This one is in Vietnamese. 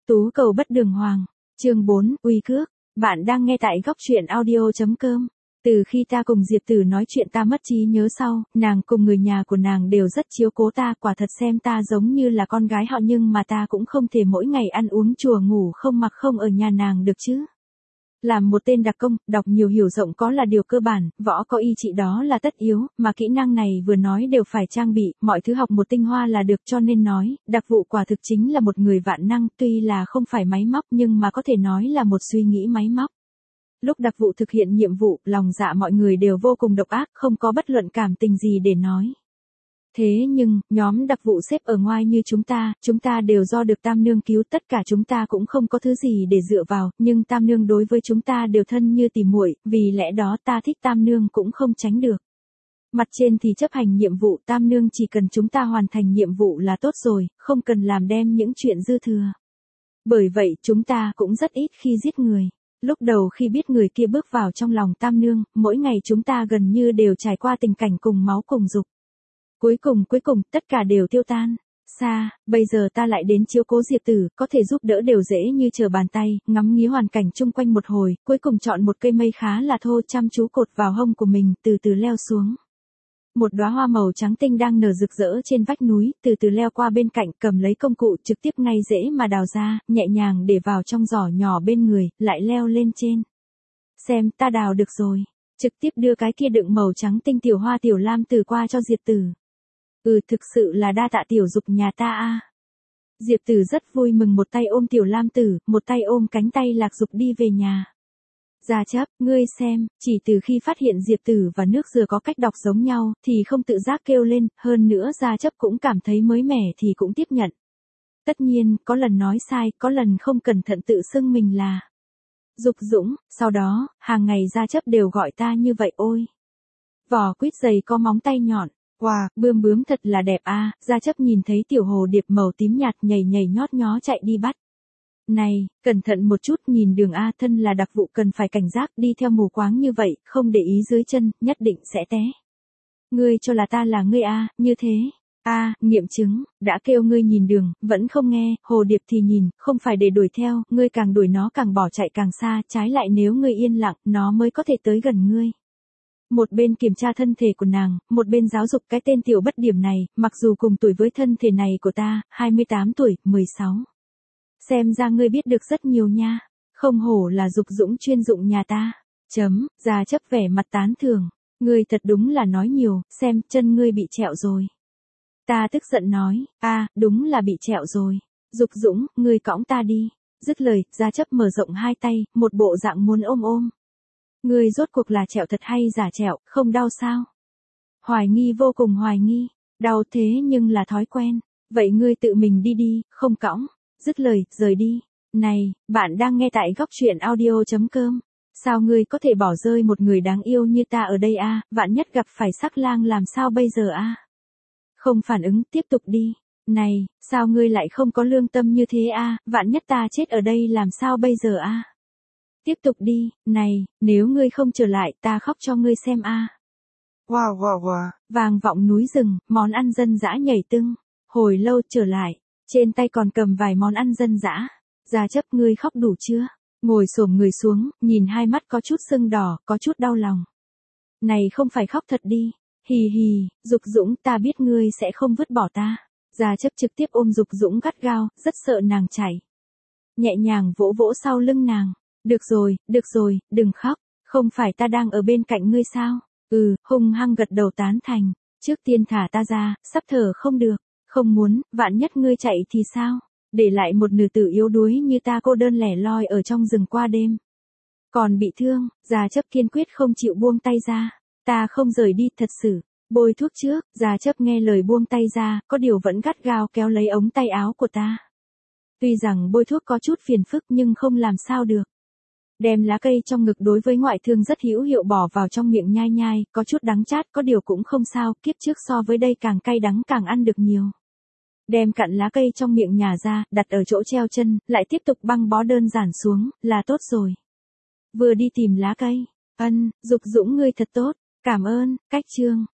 Tú cầu bất đường hoàng. Chương 4, uy cước. Bạn đang nghe tại góc truyện audio.com. Từ khi ta cùng Diệp Tử nói chuyện ta mất trí nhớ sau, nàng cùng người nhà của nàng đều rất chiếu cố ta, quả thật xem ta giống như là con gái họ, nhưng mà ta cũng không thể mỗi ngày ăn uống chùa ngủ không mặc không ở nhà nàng được chứ. Làm một tên đặc công, đọc nhiều hiểu rộng có là điều cơ bản, võ có y trị đó là tất yếu, mà kỹ năng này vừa nói đều phải trang bị, mọi thứ học một tinh hoa là được, cho nên nói, đặc vụ quả thực chính là một người vạn năng, tuy là không phải máy móc nhưng mà có thể nói là một suy nghĩ máy móc. Lúc đặc vụ thực hiện nhiệm vụ, lòng dạ mọi người đều vô cùng độc ác, không có bất luận cảm tình gì để nói. Thế nhưng, nhóm đặc vụ xếp ở ngoài như chúng ta đều do được Tam Nương cứu, tất cả chúng ta cũng không có thứ gì để dựa vào, nhưng Tam Nương đối với chúng ta đều thân như tỉ muội, vì lẽ đó ta thích Tam Nương cũng không tránh được. Mặt trên thì chấp hành nhiệm vụ, Tam Nương chỉ cần chúng ta hoàn thành nhiệm vụ là tốt rồi, không cần làm đem những chuyện dư thừa. Bởi vậy chúng ta cũng rất ít khi giết người. Lúc đầu khi biết người kia bước vào trong lòng Tam Nương, mỗi ngày chúng ta gần như đều trải qua tình cảnh cùng máu cùng dục. Cuối cùng, tất cả đều tiêu tan. Bây giờ ta lại đến chiếu cố Diệp Tử, có thể giúp đỡ đều dễ như trở bàn tay, ngắm nghía hoàn cảnh chung quanh một hồi, cuối cùng chọn một cây mây khá là thô chăm chú cột vào hông của mình, từ từ leo xuống. Một đóa hoa màu trắng tinh đang nở rực rỡ trên vách núi, từ từ leo qua bên cạnh, cầm lấy công cụ trực tiếp ngay dễ mà đào ra, nhẹ nhàng để vào trong giỏ nhỏ bên người, lại leo lên trên. Xem, ta đào được rồi. Trực tiếp đưa cái kia đựng màu trắng tinh tiểu hoa tiểu lam tử qua cho Diệp Tử. Thực sự là đa tạ tiểu dục nhà ta a. Diệp Tử rất vui mừng, một tay ôm tiểu lam tử, một tay ôm cánh tay Lạc Dục đi về nhà. Gia Chấp, ngươi xem, chỉ từ khi phát hiện Diệp Tử và nước dừa có cách đọc giống nhau, thì không tự giác kêu lên, hơn nữa Gia Chấp cũng cảm thấy mới mẻ thì cũng tiếp nhận. Tất nhiên, có lần nói sai, có lần không cẩn thận tự xưng mình là Dục Dũng, sau đó, hàng ngày Gia Chấp đều gọi ta như vậy ôi. Vỏ quýt dày có móng tay nhọn. Wow, bướm thật là đẹp a. Gia Chấp nhìn thấy tiểu hồ điệp màu tím nhạt nhảy nhót nhó chạy đi bắt. Này, cẩn thận một chút, nhìn đường a, thân là đặc vụ cần phải cảnh giác, đi theo mù quáng như vậy, không để ý dưới chân, nhất định sẽ té. Ngươi cho là ta là ngươi a, như thế. Nghiệm chứng, đã kêu ngươi nhìn đường, vẫn không nghe, hồ điệp thì nhìn, không phải để đuổi theo, ngươi càng đuổi nó càng bỏ chạy càng xa, trái lại nếu ngươi yên lặng, nó mới có thể tới gần ngươi. Một bên kiểm tra thân thể của nàng, một bên giáo dục cái tên tiểu bất điểm này, mặc dù cùng tuổi với thân thể này của ta, 28 tuổi, 16. Xem ra ngươi biết được rất nhiều nha, không hổ là Dục Dũng chuyên dụng nhà ta. Gia Chấp vẻ mặt tán thưởng, ngươi thật đúng là nói nhiều, xem, chân ngươi bị trẹo rồi. Ta tức giận nói, đúng là bị trẹo rồi. Dục Dũng, ngươi cõng ta đi. Dứt lời, Gia Chấp mở rộng hai tay, một bộ dạng muốn ôm. Ngươi rốt cuộc là trẹo thật hay giả trẹo, không đau sao? Hoài nghi, vô cùng hoài nghi. Đau thế nhưng là thói quen. Vậy ngươi tự mình đi, không cõng. Dứt lời, rời đi. Này, bạn đang nghe tại góc truyện audio.com. Sao ngươi có thể bỏ rơi một người đáng yêu như ta ở đây a? Vạn nhất gặp phải sắc lang làm sao bây giờ a? Không phản ứng, tiếp tục đi. Này, sao ngươi lại không có lương tâm như thế a? Vạn nhất ta chết ở đây làm sao bây giờ a? Tiếp tục đi, này, nếu ngươi không trở lại, ta khóc cho ngươi xem a. Wow. Vang vọng núi rừng, món ăn dân dã nhảy tưng. Hồi lâu trở lại, trên tay còn cầm vài món ăn dân dã. Gia Chấp, ngươi khóc đủ chưa? Ngồi xổm người xuống, nhìn hai mắt có chút sưng đỏ, có chút đau lòng. Này không phải khóc thật đi. Hì, Dục Dũng, ta biết ngươi sẽ không vứt bỏ ta. Gia Chấp trực tiếp ôm Dục Dũng gắt gao, rất sợ nàng chảy. Nhẹ nhàng vỗ sau lưng nàng. Được rồi, đừng khóc, không phải ta đang ở bên cạnh ngươi sao? Hung hăng gật đầu tán thành. Trước tiên thả ta ra, sắp thở không được. Không muốn, vạn nhất ngươi chạy thì sao? Để lại một nữ tử yếu đuối như ta cô đơn lẻ loi ở trong rừng qua đêm. Còn bị thương, Gia Chấp kiên quyết không chịu buông tay ra. Ta không rời đi, thật sự. Bôi thuốc trước, Gia Chấp nghe lời buông tay ra, có điều vẫn gắt gao kéo lấy ống tay áo của ta. Tuy rằng bôi thuốc có chút phiền phức nhưng không làm sao được. Đem lá cây trong ngực đối với ngoại thương rất hữu hiệu bỏ vào trong miệng nhai, có chút đắng chát, có điều cũng không sao, kiếp trước so với đây càng cay đắng càng ăn được nhiều. Đem cặn lá cây trong miệng nhả ra, đặt ở chỗ treo chân, lại tiếp tục băng bó đơn giản xuống, là tốt rồi. Vừa đi tìm lá cây. Dục Dũng ngươi thật tốt, cảm ơn, cách chương.